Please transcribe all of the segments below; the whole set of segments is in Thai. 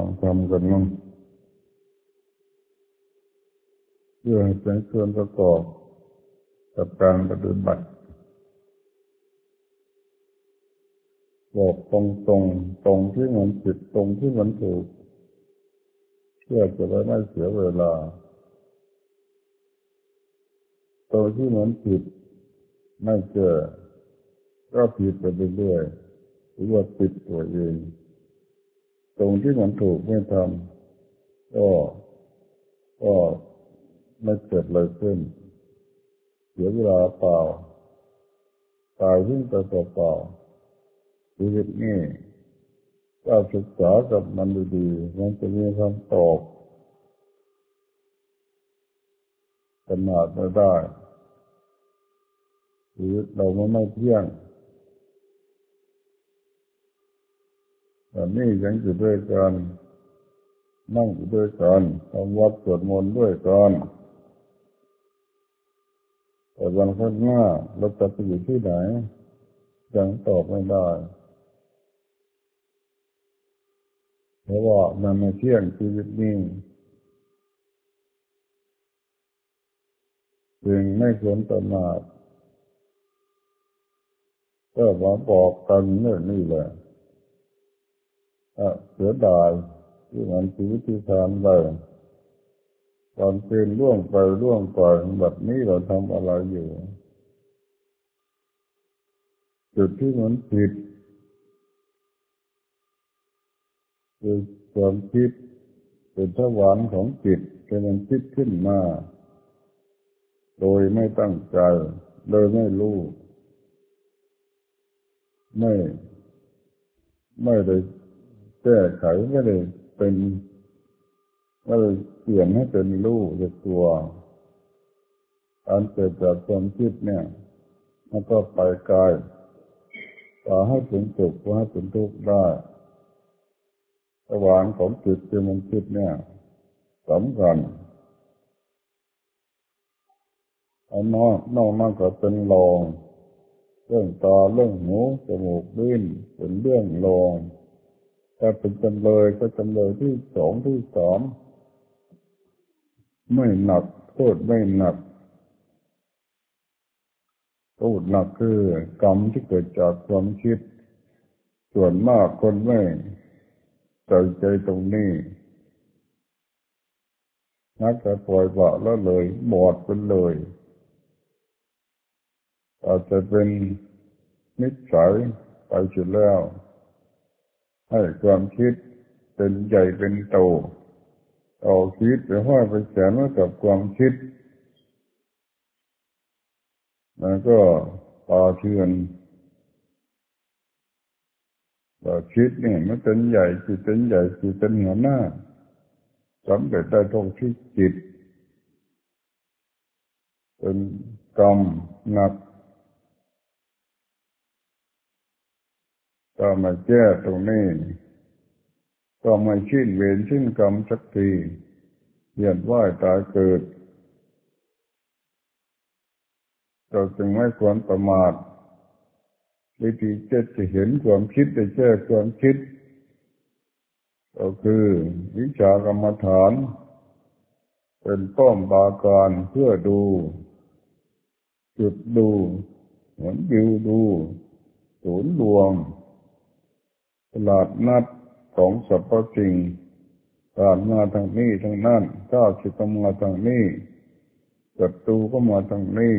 งทำกันมั่งเพื่อให้เป็นส่วนประกอบกับการปฏิบัติบอกตรงที่มันผิดตรงที่มันถูกเพื่อจะได้ไม่เสียเวลาตรงที่มันผิดไม่เจอก็ผิดไปเรื่อยๆหรือว่าผิดตัวเองตรงที่มันถูกไม่ทำก็ไม่เกิดอะไรขึ้นเสียเวลาเปล่าตายยิ่งไปเปล่าชีวิตนี้ถ้าศึกษากับมันดีๆมันจะมีคำตอบขนาดไม่ได้ชีวิตเราไม่เที่ยงแต่นี่ยังอยู่ด้วยกันนั่งอยู่ด้วยกันทำวัดสวดมนต์ด้วยกันแต่วันข้างหน้าเราจะไปอยู่ที่ไหนยังตอบไม่ได้เพราะว่ามันไม่เที่ยงชีวิตนี้จึงไม่ควรประมาทก็มาบอกกันเรื่องนี้แหละเสียดายที่มันชีวิตที่ผ่านไปตอนเป็นล่วงไปแบบนี้เราทำอะไรอยู่จุดที่มันผิดคือความคิดเป็นทวารของจิตที่มันคิดขึ้นมาโดยไม่ตั้งใจโดยไม่รู้ไม่ได้แก้ไขไม่ได้เป็นไม่ได้เปลี่ยนให้เป็นรู้จากตัวการเกิดจากความคิดเนี่ยมันก็ไปไกลต่อให้เป็นสุขก็ให้เป็นทุกข์ได้ทวารของจิตที่มันคิดเนี่ยสำคัญอันนอกนั้นก็เป็นรองเรื่องตาเรื่องหูจมูกลิ้นเป็นเรื่องรองถ้าเป็นจำเลยก็จำเลยที่สองที่สามไม่หนักโทษไม่หนักโทษหนักคือกรรมที่เกิดจากความคิดส่วนมากคนไม่ใส่ใจตรงนี้นักจะปล่อยปละละเลยบอดไปเลยอาจจะเป็นนิสัยไปเสียแล้วให้ความคิดเป็นใหญ่เป็นโตเอาคิดไปห้อยไปแขวนไว้กับความคิดมันก็ปาเทือนแต่คิดเนี่ยมันเป็นใหญ่คือเป็นใหญ่คือเป็นหัวหน้าสำเร็จได้ตรงที่จิตเป็นกรรมหนักก็มาแก้ตรงนี้ก็ไม่ชิ้นเวรชิ้นกรรมสักทีเวียนว่ายตายเกิดเราจึงไม่ควรประมาทวิธีจะเห็นความคิดได้แก้ความคิดก็คือวิชากรรมฐานเป็นป้อมปราการเพื่อดูจุดดูเหมือนวิวดูศูนย์รวมตลาดนัดของสรรพสิ่งผ่านมาทางนี้ทางนั้นก้าวสิบมาทางนี้ศัตรูก็มาทางนี้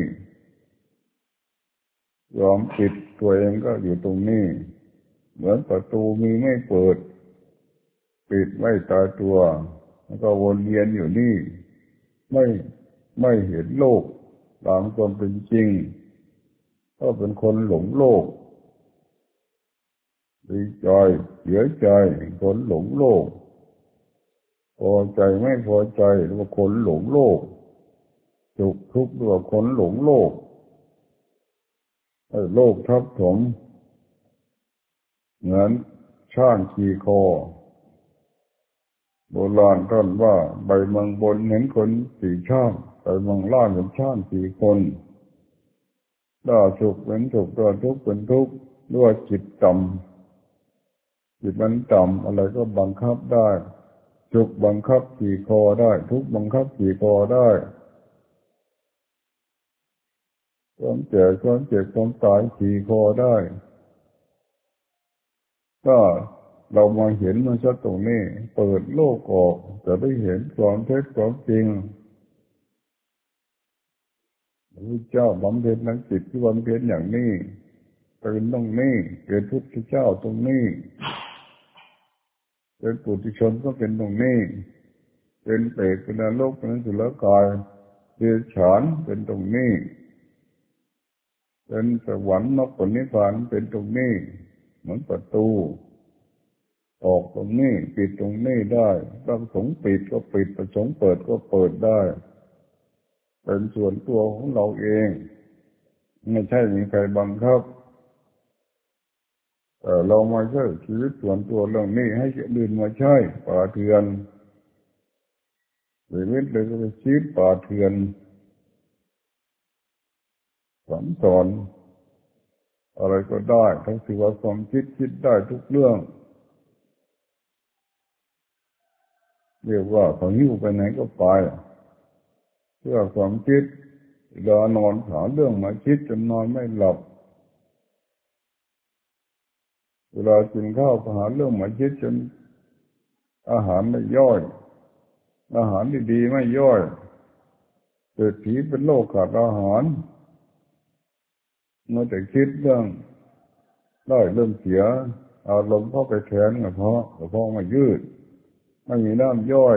ยอมปิดตัวเองก็อยู่ตรงนี้เหมือนประตูมีไม่เปิดปิดไม่ตายตัวแล้วก็วนเวียนอยู่นี่ไม่เห็นโลกตามความเป็นจริงก็เป็นคนหลงโลกดีใจเสียใจคนหลงโลกพอใจไม่พอใจหรือว่าคนหลงโลกสุขทุกข์หรือว่าคนหลงโลกโลกทับถมเหมือนช้างขี่คอโบราณท่านว่าใบเมืองบนเห็นคนสี่ช้างใบเมืองล่างเห็นช้างสี่คนถ้าสุขเป็นสุขถ้าทุกข์เป็นทุกข์ด้วยจิตต่ำจิตมันต่ำอะไรก็บังคับได้สุขบังคับขี่คอได้ทุกข์บังคับขี่คอได้ความแก่ความเจ็บความตายขี่คอได้ก็เรามาเห็นมันชัดตรงนี้เปิดโลกออกจะได้เห็นความเท็จความจริงพระเจ้าบำเพ็ญนักจิตที่บำเพ็ญอย่างนี้เป็นตรงนี้เป็นพุทธเจ้าตรงนี้เป็นปุถุชนก็เป็นตรงนี้เป็นเปรตเป็นนรกเป็นอสุรกายเดรัจฉานเป็นตรงนี้เป็นสวรรค์มรรคผลนิพพานเป็นตรงนี้เหมือนประตูออกตรงนี้ปิดตรงนี้ได้ประสงค์ปิดก็ปิดประสงค์เปิดก็เปิดได้เป็นส่วนตัวของเราเองไม่ใช่มีใครบังคับแต่เรามาใช้ชีวิตส่วนตัวเรื่องนี้ให้ดื่นมาใช้ป่าเถื่อนชีวิตเลยก็เป็นชีวิตป่าเถื่อนสอนอะไรก็ได้ทั้งที่ว่าความคิดได้ทุกเรื่องเรียกว่าเขาหิ้วไปไหนก็ไปเพื่อความคิดเวลานอนหาเรื่องมาคิดจนนอนไม่หลับเวลากินข้าวก็หาเรื่องมาคิดจนอาหารไม่ย่อยอาหารดีๆไม่ย่อยเกิดผีเป็นโรคขาดอาหารเมื่อแต่คิดเรื่องได้เริ่มเสียอารมณ์เข้าไปแทนกระเพาะไม่ยืดไม่มีน้ำย่อย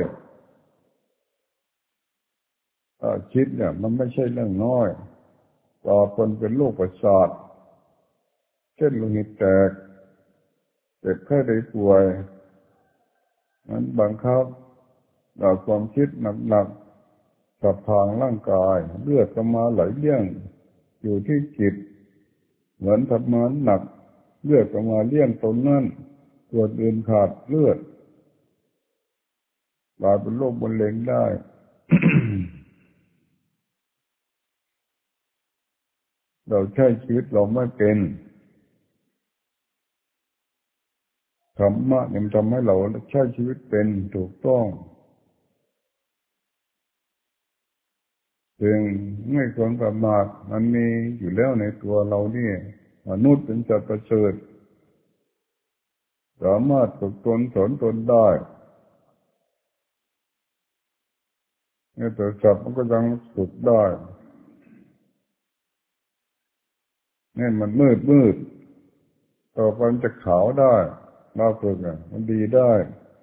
คิดเนี่ยมันไม่ใช่เรื่องน้อยต่อคนเป็นโรคประสาทเช่นโลหิตแตกเจ็บไข้ได้ป่วยมันบังคับต่อความคิดหนักๆกับทางร่างกายเลือดก็มาไหลเลี้ยงอยู่ที่จิตเหมือนทำงานหนักเลือดก็มาเลี้ยงตรงนั้นตัวอื่นขาดเลือดกลายเป็นโรคมะเร็งได้ เราใช้ชีวิตเราไม่เป็นธรรมะเนี่ยทำให้เราใช้ชีวิตเป็นถูกต้องจึงไม่ควรประมาทมันมีอยู่แล้วในตัวเรานี่มนุษย์เป็นสัตว์ประเสริฐสามารถฝึกตนสอนตนได้เนี่ยแต่สัตว์มันก็ยังฝึกได้เนี่ยมันมืดต่อไปมันจะขาวได้เราฝึกอ่ะมันดีได้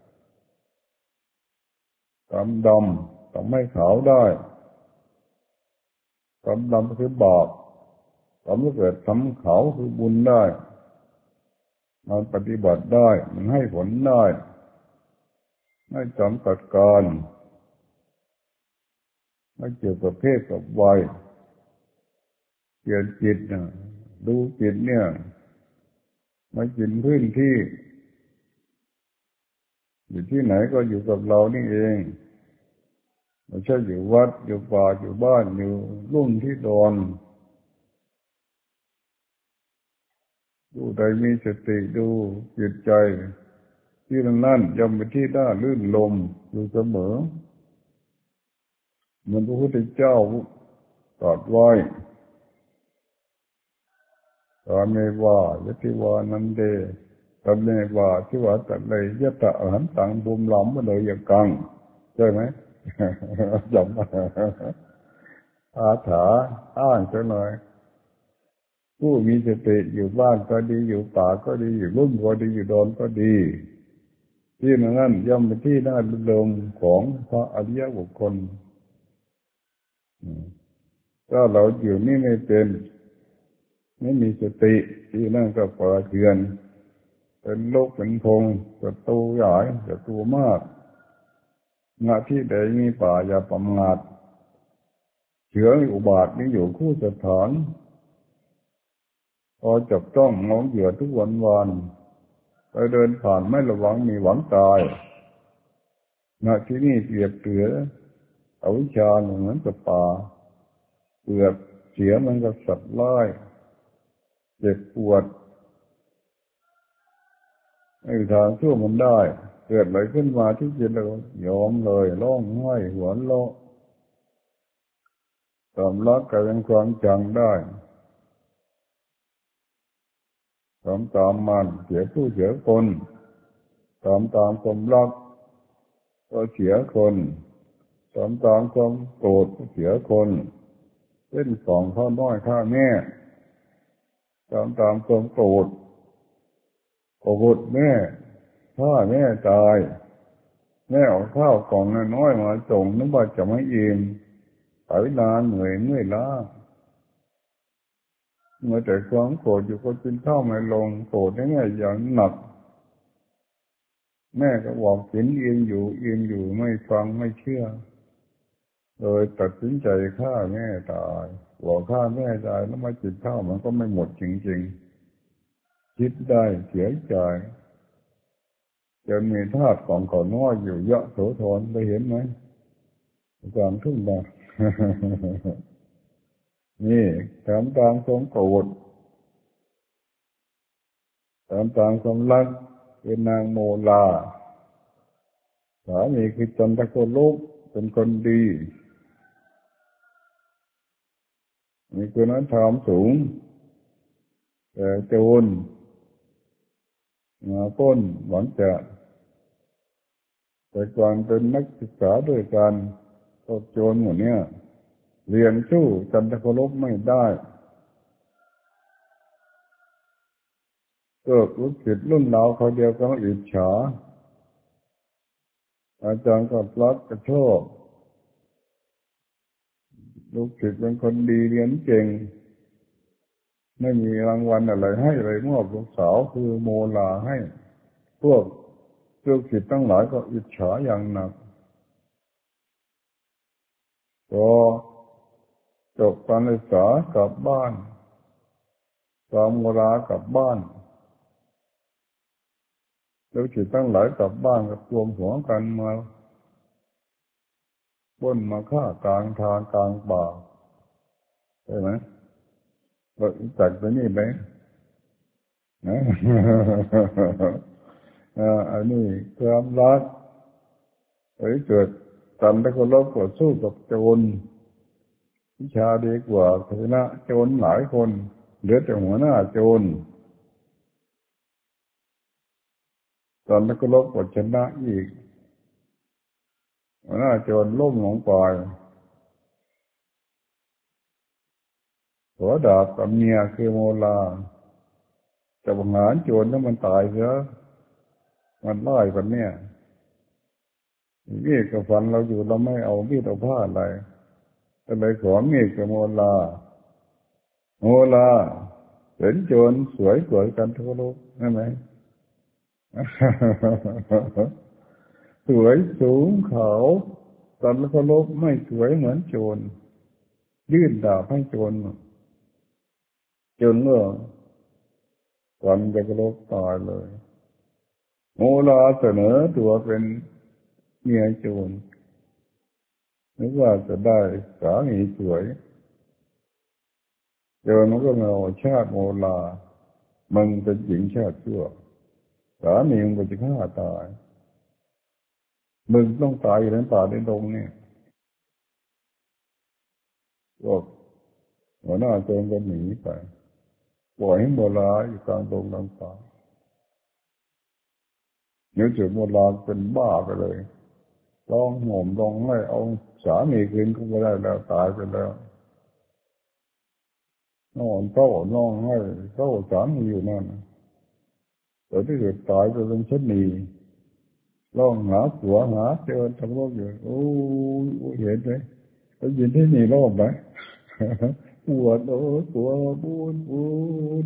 ดำทำให้ขาวได้ดำก็คือบาปทำให้เกิดทำขาวคือบุญได้มันปฏิบัติได้มันให้ผลได้ไม่จำกัดการไม่เกี่ยวกับเพศกับวัยเปลี่ยนจิตเนี่ยดูจิตเนี่ยไม่กินพื้นที่อยู่ที่ไหนก็อยู่กับเรานี่เองไม่ใช่อยู่วัดอยู่ป่าอยู่บ้านอยู่รุ่มที่ดอนดูใดมีสติดูจิตใจที่นั่นย่อมเป็นที่น่าลื่นลมอยู่เสมอเหมือนพระพุทธเจ้าตรัสไว้ตอนเมวายติวานันเดตอนเมวาที่ว่าตัดเลยยะตะอหันตังบุมหลอมมาเลยอย่างกังใช่ไหมจำอาถาอ้างจะหน่อยผู้มีสติอยู่บ้านก็ดีอยู่ป่าก็ดีอยู่รุ่มก็ดีอยู่ดอนก็ดีที่นั่นย่อมเป็นที่น่าลื่นลมของพระอริยบุคคลถ้าเราอยู่นี่ไม่เป็นไม่มีสติที่นั่นก็ป่าเถื่อนเป็นโลกเป็นพงศัตรูใหญ่ศัตรูมากณที่ใดมีป่าอย่าประมาทเชื้ออุบาทนี้อยู่คู่สถานพอจับต้องมองเหยื่อทุกวันไปเดินผ่านไม่ระวังมีหวังตายณที่นี่เปรียบเถืออวิชชาเหมือนกับป่าเปลือกเสียมันกับสัตว์ร้ายเจ็บปวดไม่มีทางสู้มันได้เกิดอะไรขึ้นมาที่จิตเรายอมเลยร้องไห้หัวเราะความรักกลายเป็นความจังได้ตามตามมันเสียผู้เสียคนตามตามความรักก็เสียคนตามตามความโกรธก็เสียคนเล่นสองข้าน้อยข้าแม่ตามตามความโกรธโกรธแม่ฆ่าแม่ตายแม่เอาข้าวกล่องน้อยๆมาส่งนึกว่าจะไม่อิ่มไปนานเหนื่อยเมื่อยล้าเมื่อแต่ความโกรธอยู่ก็กินข้าวไม่ลงโกรธแม่อย่างหนักแม่ก็บอกกินเองอยู่ไม่ฟังไม่เชื่อเลยตัดสินใจฆ่าแม่ตายบอกฆ่าแม่ตายแล้วมากินข้าวมันก็ไม่หมดจริงๆคิดได้เสียใจจะมีธาตุของขอน้อยอยู่เยอะโสธรไปเห็นไหมความทุ่งดา นี่ตามตามความโกรธตามตามความรักเป็นนางโมลาสามีคือจันทโคลกเป็นคนดีมีคุณธรรมสูงแต่โจรมาปล้นหวังจะแต่ก่อนเป็นนักศึกษาด้วยกันก็โจรหมดเนี่ยเรียนสู้จันทโคลกไม่ได้ก็ลูกศิษย์รุ่นเราเขาเดียวก็อิจฉาอาจารย์ก็รักก็ชอบลูกศิษย์เป็นคนดีเรียนเก่งไม่มีรางวัลอะไรให้เลยมอบลูกสาวคือโมลาให้พวกลูกศิษย์ทั้งหลายก็อิจฉาอย่างหนักก็จบการศึกษากลับบ้านตามโมลากลับบ้านลูกศิษย์ทั้งหลายกลับบ้านก็รวมหัวกันมาปล้นมาฆ่ากลางทางกลางป่าใช่ไหมเราจัดไปนี่ไหมนะ อันนี้ความรักเกิดตันตะคนลบก็สู้กับโจรวิชาดีกว่าชนะโจรหลายคนเหลือแต่หัวหน้าโจรตันตะคนลบก็ชนะอีกหัวหน้าโจรล้มลงไปหัวดาบกับเมียคือโมลาจะบังหารโจรแล้วมันตายเสียมันไล่กันเนี่ยมีดกับฟันเราอยู่เราไม่เอามีดเอาผ้าอะไรก็เลยขอมีดกับโมลาโมลาเห็นโจรสวยกว่ากันทั่วโลกใช่ไหม สวยสูงขาวตันแล้วก็ลบไม่สวยเหมือนโจรยื่นดาบให้โจรจนเมื่อวันจะกลบตายเลยโมลาเสนอตัวเป็นเมียโจรนึกว่าจะได้สามีสวยโจรมันก็มาชาติโมลามันเป็นหญิงชาติชั่วสามีมันก็จะฆ่าตายมึงต้องตายอยู่ในป่าในดงเนี่ยก็หัวหน้าโจรก็หนีไปปล่อยให้โมลาอยู่กลางดงกลางป่าเนื้อจุดโมลาเป็นบ้าไปเลยร้องห่มร้องไห้เอาสามีคืนก็ไม่ได้แล้วตายไปแล้วนอนเศร้านอนให้เศร้าสามีอยู่นั่นแต่ที่เกิดตายไปเป็นชนีร้องหาผัวหาเจอทั้งโลกอยู่โอ้ยเห็นไหมได้ยินที่นี่ร้องไหมปวดโอ้ปวดปวด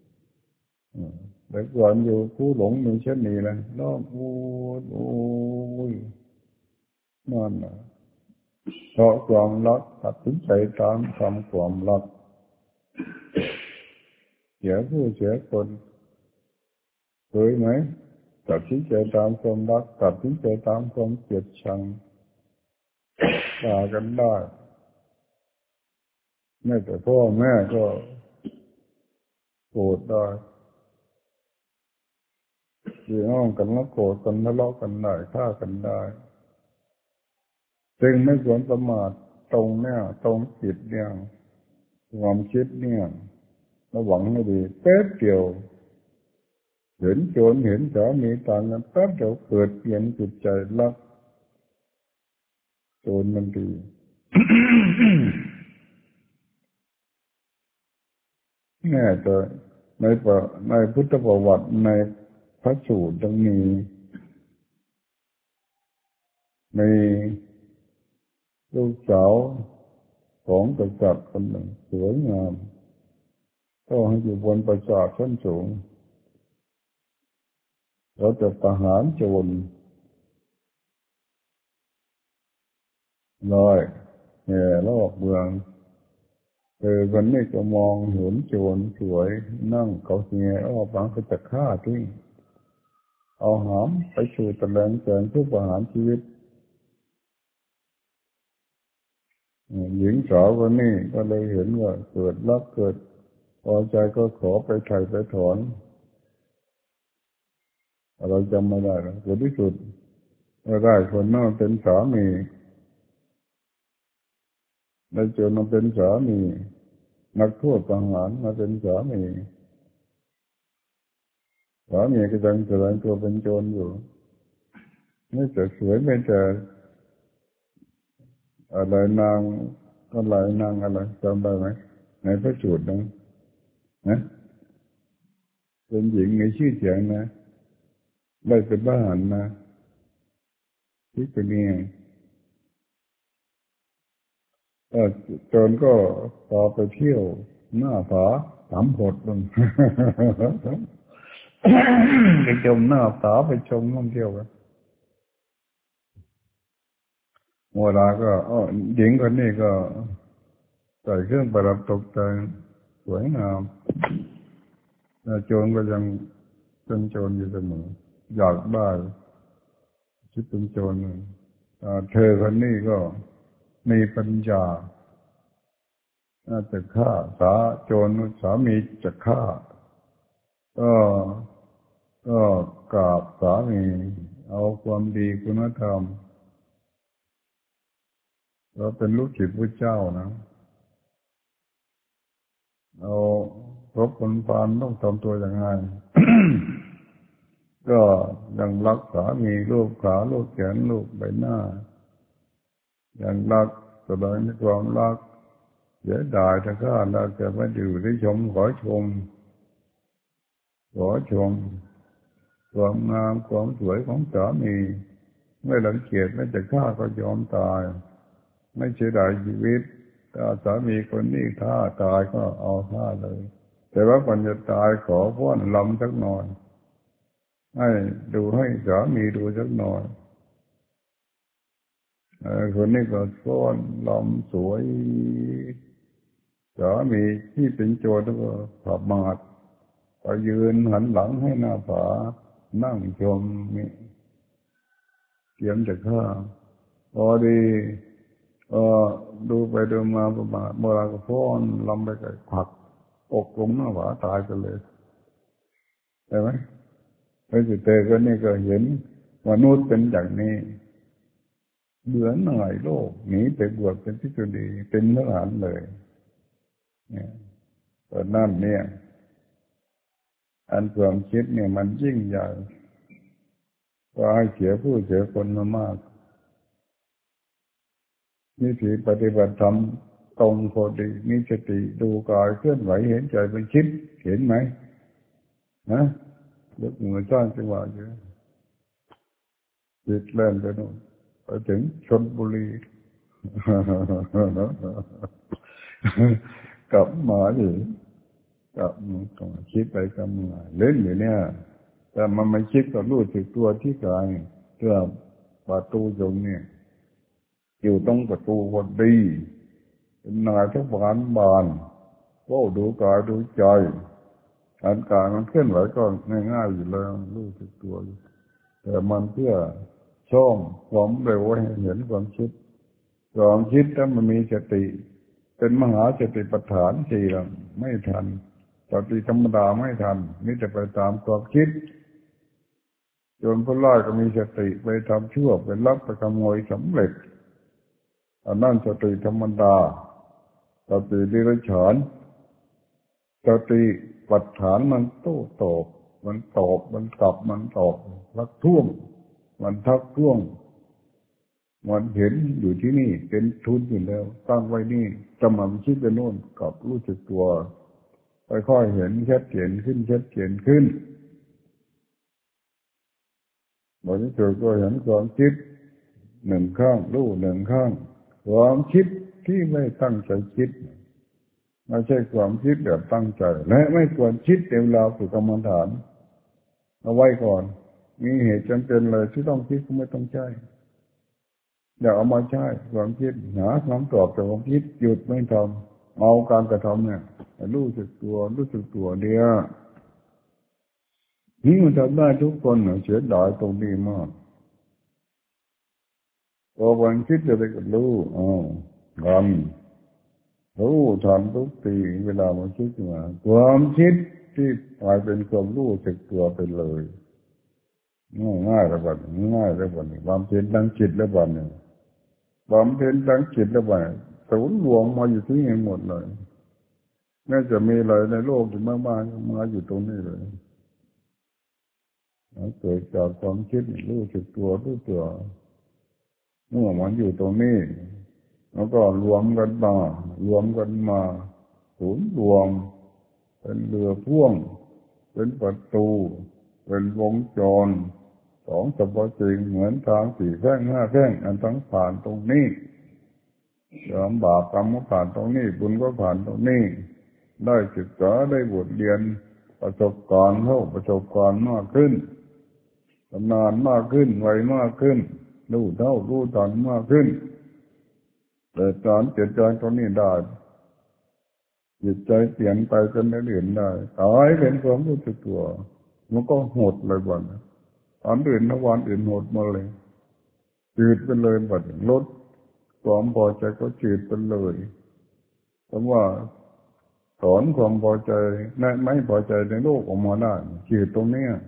แต่ก่อนอยู่ผู้หลงมีชนีนะร้องปวดโอ้ยนั่นนะเพราะความรักตัดสินใจตามคำความรักเสียผู้เสียคนเคยไหมตัดสินใจตามความรักตัดสินใจตามความเกลียดชังด่ากันได้แม้แต่พ่อแม่ก็โกรธได้พี่น้องกันแล้วโกรธกันทะเลาะกันได้ฆ่ากันได้จึงไม่ควรประมาทตรงเนี่ยตรงจิตเนี่ยความคิดเนี่ยระวังให้ดีแป๊บเดียวเห็นโจรเห็นสามีต่างกันแป๊บเดียวเกิดเปลี่ยนจิตใจรักโจรมันดี แน่แต่ในพุทธประวัติในพระสูตรต้องมีลูกสาวของกษัตริย์คนหนึ่งสวยงามก็ให้อยู่บนปราสาทชั้นสูงเราจะประหารโจรลอยแห่รอบเมืองวันนี้ก็มองเห็นโจรสวยนั่งเขาแห่รอบบางก็จะฆ่าทิ้งเอาหามไปสู่ตะแลงแสงเพื่อประหารชีวิตหญิงสาวคนนี้ก็เลยเห็นว่าเกิดรักเกิดพอใจก็ขอไปไถ่ไปถอนเราจำไม่ได้แล้วผลที่สุดก็ได้คนนั้นเป็นสามีได้โจรมาเป็นสามีนักโทษประหารมาเป็นสามีก็ยังแสดงตัวเป็นโจรอยู่ไม่แต่สวยไม่แต่อะไรนางอะไรนางอะไรจำได้ไหมในพระสูตรนั้นนะเป็นหญิงมีชื่อเสียงนะได้เป็นทหารนะที่เป็นนี่โจรก็พอไปเที่ยวหน้าผาสามโหดลง ไปชมหน้าผาไปชมท่องเที่ยวกันเวลาก็หญิงคนนี้ก็ใส่เครื่องประดับตกแต่งสวยงามแต่โจรก็ยังเป็นโจรอยู่เสมออยากได้คิดเป็นโจรเธอคนนี้ก็มีปัญญาน่าจะฆ่าโจรสามีจะฆ่าก็ก็กราบสามีเอาความดีคุณธรรมเราเป็นลูกศิษย์พระเจ้านะเอารบคนพาลต้องทำตัวอย่างไร ก็ยังรักสามีรูปขารูปแขนรูปใบหน้ายังรักแสดงความรักเสียดายถ้าข้าเราจะไม่อยู่ได้ชมขอชมความงามความสวยของสามีไม่รังเกียจไม่จะฆ่าก็ยอมตายไม่เสียดายชีวิตถ้าสามีคนนี้ถ้าตายก็เอาฆ่าเลยแต่ว่าก่อนจะตายขอฟ้อนลำสักหน่อยให้ดูให้สามีดูสักหน่อยคนนี้ก็ฟ้อนลำสวยสามีที่เป็นโจรก็ขับมาดไปยืนหันหลังให้หน้าผานั่งชมนี่เตรียมจะฆ่าพอดีดูไปดูมาประมาณเมื่อไรก็ฟ้อนลำไปกับผักอกลงหน้าผาตายกันเลยใช่ไหมไอ้สุดเตก็นี่ก็เห็นมนุษย์เป็นอย่างนี้เบื่อหน่ายโลกหนีไปบวชเป็นภิกษุณีเป็นทหารเลยเนี่ยตอนนั้นเนี่ยอันความคิดเนี่ยมันยิ่งใหญ่ก็ให้เสียผู้เสียคนมามากวิธีปฏิบัติธรรมตรงพอดีมีสติดูกายเคลื่อนไหวเห็นใจเป็นคิดเห็นไหมนะยกมือสร้างจังหวะอยู่จิตเล่นไปโน่นไปถึงชลบุรี กลับมาอยู่กับคิดไปกำมาเล่นอยู่เนี่ยแต่มันไม่คิดก็รู้สึกตัวที่กายเพื่อประตูตรงเนี่ยอยู่ตรงประตูพอดีเป็นนายทุกบานก็ดูกายดูใจอันกายมันเคลื่อนไหวก็ง่ายๆอยู่แล้วรู้สึกตัวแต่มันเพื่อช่องความเร็วให้เห็นความคิดถ้ามันมีสติเป็นมหาสติปัฏฐานสี่แล้วไม่ทันสติธรรมดาไม่ทันมิแต่ไปตามความคิดโจรผู้ร้ายก็มีสติไปทำชั่วไปลักไปขโมยสำเร็จอันนั้นสติธรรมดาสติดิเรกชันสติปัฏฐานมันโต้ตอบมันตอบมันกลับมันตอบทักท้วงมันทักท้วงมันเห็นอยู่ที่นี่เป็นทุนอยู่แล้วตั้งไว้นี่จำมันคิดไปโน่นกับรู้สึกตัวค่อยๆเห็นชัดเจนขึ้นชัดเจนขึ้นบางทีก็เห็นความคิดหนึ่งข้างรู้หนึ่งข้างความคิดที่ไม่ตั้งใจคิดไม่ใช่ความคิดแบบตั้งใจและไม่ควรคิดเวลาฝึกกรรมฐานเอาไว้ก่อนมีเหตุจำเป็นเลยที่ต้องคิดก็ไม่ต้องใช้อย่าเอามาใช้ความคิดหาคำตอบจากความคิดหยุดไม่ทำเอาการกระทำเนี่ยรู้สึกตัวเดียวนี่มันทำได้ทุกคนเสียดายตรงนี้มากพอวันคิดจะไปกับรู้กันรู้ทันทุกทีเวลามันคิดมาความคิดที่กลายเป็นความรู้สึกตัวไปเลยง่ายแล้วบัดง่ายแล้วบัดนี้ความเพียรทางจิตแล้วบัดนี้ความเพียรทางจิตแล้วบัดศูนย์รวมมาอยู่ที่นี่หมดเลยแม้จะมีอะไรในโลกที่มากๆมาอยู่ตรงนี้เลยเกิดจากความคิดรู้สึกตัวเมื่อมันอยู่ตรงนี้แล้วก็รวมกันมาศูนย์รวมเป็นเรือพ่วงเป็นประตูเป็นวงจรสองสรรพสิ่งเหมือนทางสี่แพร่งห้าแพร่งอันทั้งผ่านตรงนี้ความบาปกรรมก็ผ่านตรงนี้บุญก็ผ่านตรงนี้ได้ศึกษาได้บทเรียนประสบการณ์มากขึ้นชำนาญมากขึ้นไวมากขึ้นรู้เท่ารู้ทันมากขึ้นเกิดการเปลี่ยนแปลงตรงนี้ได้จิตใจเปลี่ยนไปเป็นอื่นได้ตายเป็นความรู้สึกตัวมันก็หดเลยบ่นตอนอื่นทั้งวันอื่นหดมาเลยจืดไปเลยบ่นลดความพอใจก็จืดไปเลยเพราะว่าถอนความพอใจไม่พอใจในโลกออกมาได้จืดตรงเนี้ย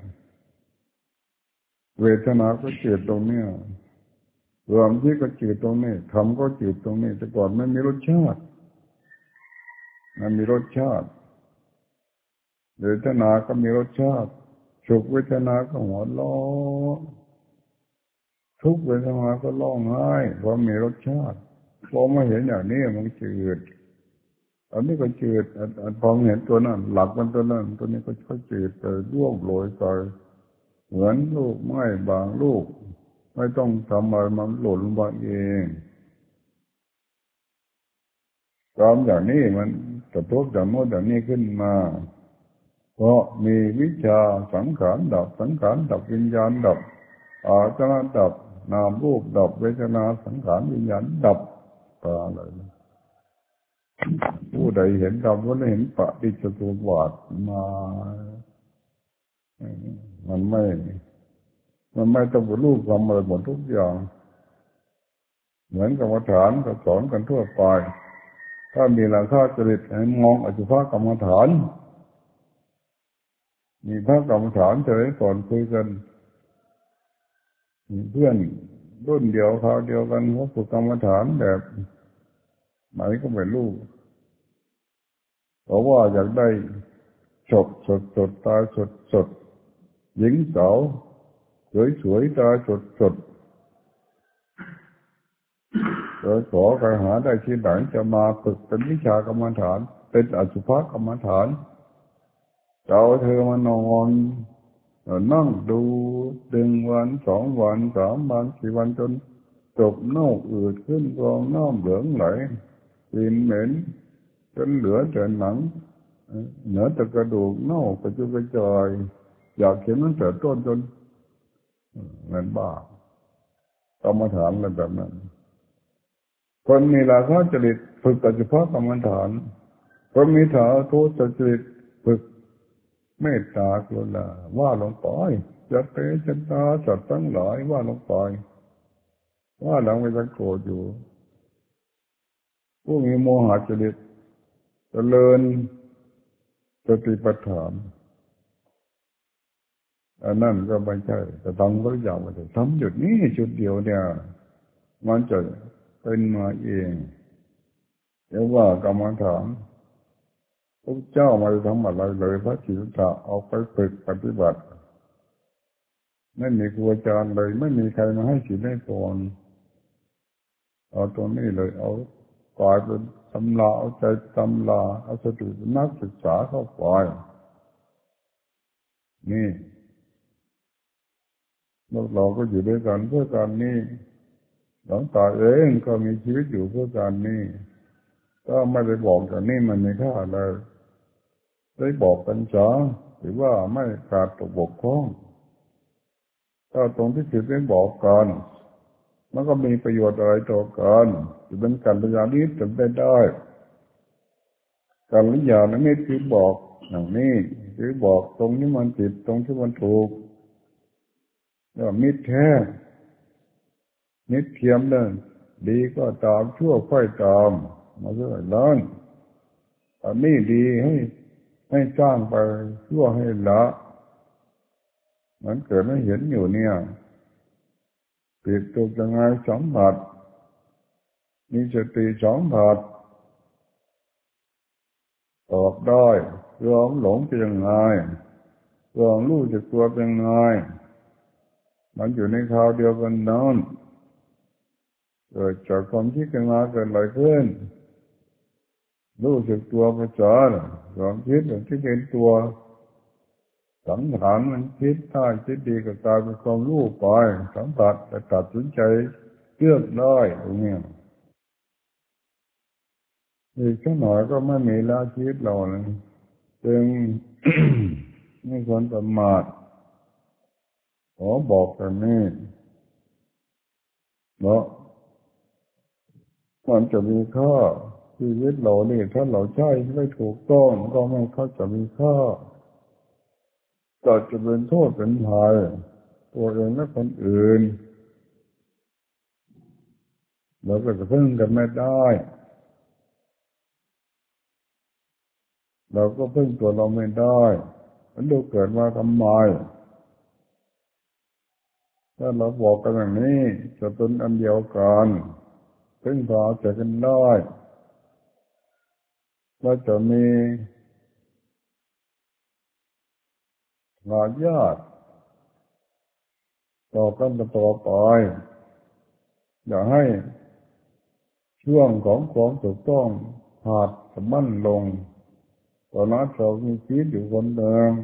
เวทนาก็จืดตรงเนี้ยความคิดก็จืดตรงนี้ธรรมก็จืดตรงนี้แต่ก่อนไม่มีรสชาติมันมีรสชาติเวทนาก็มีรสชาติสุขเวทนาก็หัวเราะทุกเวทนาก็ร้องไห้เพราะมีรสชาติพอมาเห็นอย่างนี้มันจืดอันนี้ก็จืดพอเห็นตัวนั้นหลักมันตัวนั้นตัวนี้ก็จืดไปร่วงโรยไปเหมือนลูกไม้บางลูกไม่ต้องทำอะไรมันหล่นลงมาเองความอย่างนี้มันกระทบจากโน้นอย่างนี้ขึ้นมาเพราะมีวิชาสังขารดับวิญญาณดับอาจารย์ดับนามรูปดับเวทนาสังขารวิญญาณดับตาเลยผู้ใดเห็นธรรมก็ได้เห็นปฏิจจสมุปบาทมามันไม่ต้องบรรลุทำอะไรหมดทุกอย่างเหมือนกรรมฐานก็สอนกันทั่วไปถ้ามีราคาจริตให้มองอสุภกรรมฐานมีพระกรรมฐานเฉยก่อนคุยกันมีเพื่อนรุ่นเดียวคราวเดียวกันเขาฝึกกรรมฐานแบบไหนก็ไม่รู้เพราะว่าอยากได้สดตาสดหญิงสาวสวยตาสดโดยขอใครหาได้ที่ไหนจะมาฝึกเป็นวิชากรรมฐานเป็นอสุภกรรมฐานจะเอาเธอมานอนนั่งดู1 วัน 2 วัน 3 วัน 4 วันจนจบเน่าอืดขึ้นกองน้ำเหลืองไหลกลิ่นเหม็นจนเหลือแต่หนังเหนือแต่กระดูกเน่ากระจุยกระจายอยากเห็นมันแต่ต้นจนเหมือนบ้ากรรมฐานอะไรแบบนั้นคนมีราคะจริตฝึกเฉพาะกรรมฐานคนมีโทสะจริตฝึกเมตตากรุณาว่าลงไปจะเตะจะตาจัดทั้งหลายว่าลงไปว่าหลังไม่จะโกรธอยู่ผู้มีโมหะจริตเจริญสติปัฏฐานอันนั้นก็ไม่ใช่แต่ทำก็อย่างว่าจะทำจุดนี้จุดเดียวเนี่ยมันจะเป็นมาเองเรียกว่ากรรมฐานพระเจ้าไมาทำอะไรเลยพระจิตตะเอาไปฝึกปฏิบัติไม่มีครูอาจารย์เลยไม่มีใครมาให้สินให้พรเอาตัวนี้เลยเอากายเป็นตำราเอาใจตำราเอาสติเป็นนักศึกษาเข้าไปนี่เราก็อยู่ด้วยกันเพื่อการนี้หลวงตาเองก็มีชีวิตอยู่เพื่อการนี้ก็ไม่ได้บอกกันนี่มันมีค่าอะไรได้บอกกันจ้าหรือว่าไม่ขาดตกบกพร่องถ้าตรงที่ผิดได้บอกกันมันก็มีประโยชน์อะไรต่อกันจะเป็นการปัญญานี้จะได้การปัญญานั้นไม่คือบอกอย่างนี้คือบอกตรงที่มันผิดตรงที่มันถูกแล้วมิตรแท้มิตรเทียมเลยดีก็ตามชั่วค่อยตามมาเรื่อยๆอันนี้ดีให้สร้างไปชั่วให้ละมันเกิดไม่เห็นอยู่เนี่ยผิดถูกยังไงสัมผัสมีสติสัมผัสตอบได้เรื่องหลงเป็นยังไงเรื่องรู้จักตัวเป็นยังไงมันอยู่ในคราวเดียวกันนั้นเกิดจากความคิดขึ้นมาเกิดอะไรขึ้นรู้จักตัวประจานความคิดอย่างที่เป็นตัวสังขารมันคิดได้คิดดีก็กลายเป็นความรู้ไปสัมผัสแต่ตัดสินใจเลือกได้ตรงนี้อีกสักหน่อยก็ไม่มีละชีวิตเราเลยจึง ไม่ควรประมาทขอบอกกันนี่เนาะมันจะมีค่าชีวิตเรานี่ถ้าเราใช้ไม่ถูกต้องก็ไม่เขาจะมีค่าก็จะเป็นโทษเป็นภัยตัวเองและคนอื่นเราก็จะพึ่งกันไม่ได้เราก็พึ่งตัวเราไม่ได้มันดูเกิดมาทำไมถ้าเราบอกกันอย่างนี้จะเป็นอันเดียวกันพึ่งพาใจกันได้เราจะมีหลายญาติต่อกันต่อไปอย่าให้ช่วงของความถูกต้องขาดสะบั้นลงตอนนั้นเรามีชีวิตอยู่คนเดิม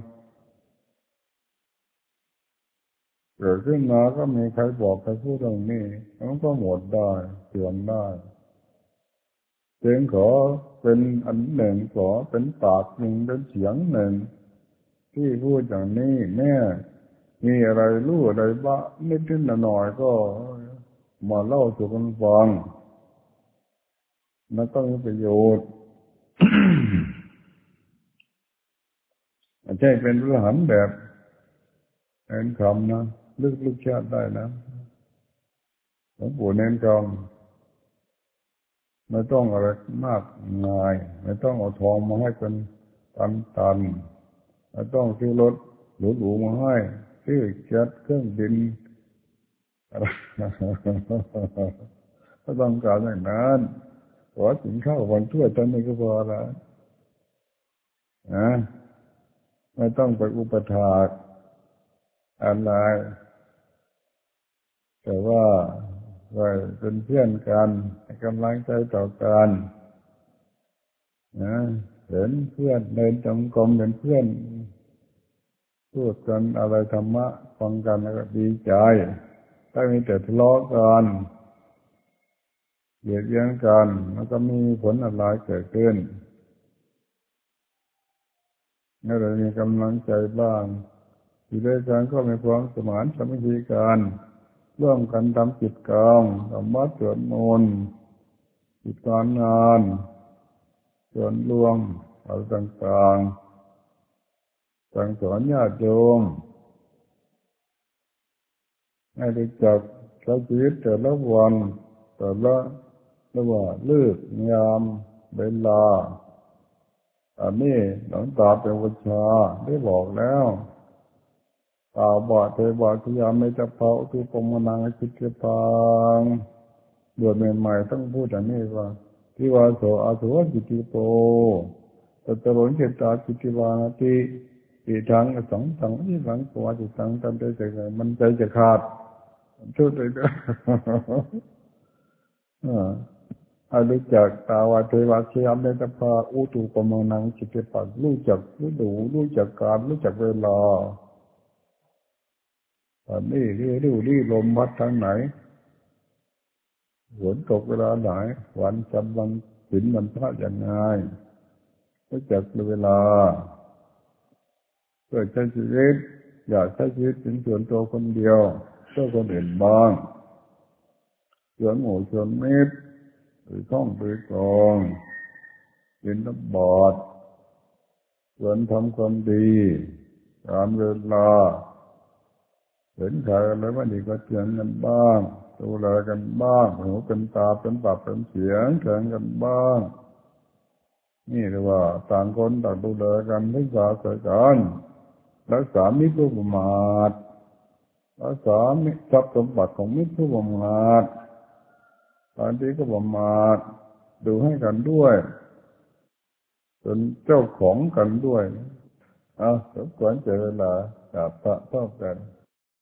เกิดขึ้นมาก็มีใครบอกใครพูดตรงนี้มันก็หมดได้เสื่อมได้เสียงขอเป็นอันหนึ่งขอเป็นปากหนึ่งเป็นเสียงหนึ่งที่พูดอย่างนี้แม่มีอะไรรู้อะไรบ้างนิดๆหน่อยๆก็มาเล่าสู่กันฟังมันต้องมีประโยชน์ ไม่ใช่เป็นพระหันแบบเป็นคำนะลึกๆชาติได้นะหลวงปู่เน้นคำไม่ต้องอะไรมากมายไม่ต้องเอาทองมาให้เป็นตันไม่ต้องซื้อรถหรูๆมาให้ซื้อเจ็ตเครื่องบินอะไร ก็ต้องการอย่างนั้นขอถึงข้าววันถ้วยตอนนี้ก็พอแล้วนะไม่ต้องไปอุปถากอะไรแต่ว่าเป็นเพื่อนกันให้กำลังใจต่อกันนะเห็นเพื่อนเดินจงกรมเป็นเพื่อนพูดกันอะไรธรรมะฟังกันแล้วก็ดีใจถ้ามีแต่ทะเลาะกันเบียดเบียนกันมันก็มีผลอะไรเกิดขึ้นนี่เรามีกำลังใจบ้างอยู่ด้วยกันก็มีความสมานสามัคคีกันร่วมกันทำกิจกรรมทำวัดสวดมนต์กิจการงานส่วนรวมอะไรต่างๆสั่งสอนญาติโยมให้ได้จักใช้ชีวิตแต่ละวันแต่ละระหว่างเลิกยามเวลาอันนี้หลวงตาเป็นวิชาได้บอกแล้วทป่าบาเทบาทยาไม่จะเผาทุปมนังจิตเกปังบวชใหม่ๆต้องพูดอย่างนี้ว่าที่ว่าโสอาโสจิติโปตัตโรนเจตาจิติวานาติปีทังสองสังที่สังปวัติสังทำใจใจมันใจจะขาดช่วยเลยด้วยให้รู้จักตาวาเทวาเชียมได้ตพาอุตุปมนังจิตเกปังรู้จักรู้ดูรู้จักการรู้จักเวลาตอนนี้รีลมพัดทางไหนฝนตกเวลาไหนวันจันทร์วันศีลวันพระอย่างไงรู้จักเวลาเพื่อใช้ชีวิตอยากใช้ชีวิตเป็นส่วนตัวคนเดียวเพื่อคนอื่นบ้างส่วนหมู่ส่วนมิตรหรือท่องหรือกองเป็นนักบอดส่วนทำความดีตามเวลาเห็นใครอะไรว่าดีก็เตือนกันบ้างดูแลกันบ้างหูเป็นตาเป็นปากเป็นเสียงแข่งกันบ้างนี่เรียกว่าต่างคนต่างดูแลกันรักษาเกิดกันรักษามิตรผู้ประมาทรักษาทรัพย์สมบัติของมิตรผู้ประมาทบางทีก็ประมาทดูให้กันด้วยเป็นเจ้าของกันด้วยสมควรเจอเวลากับพระเท่ากัน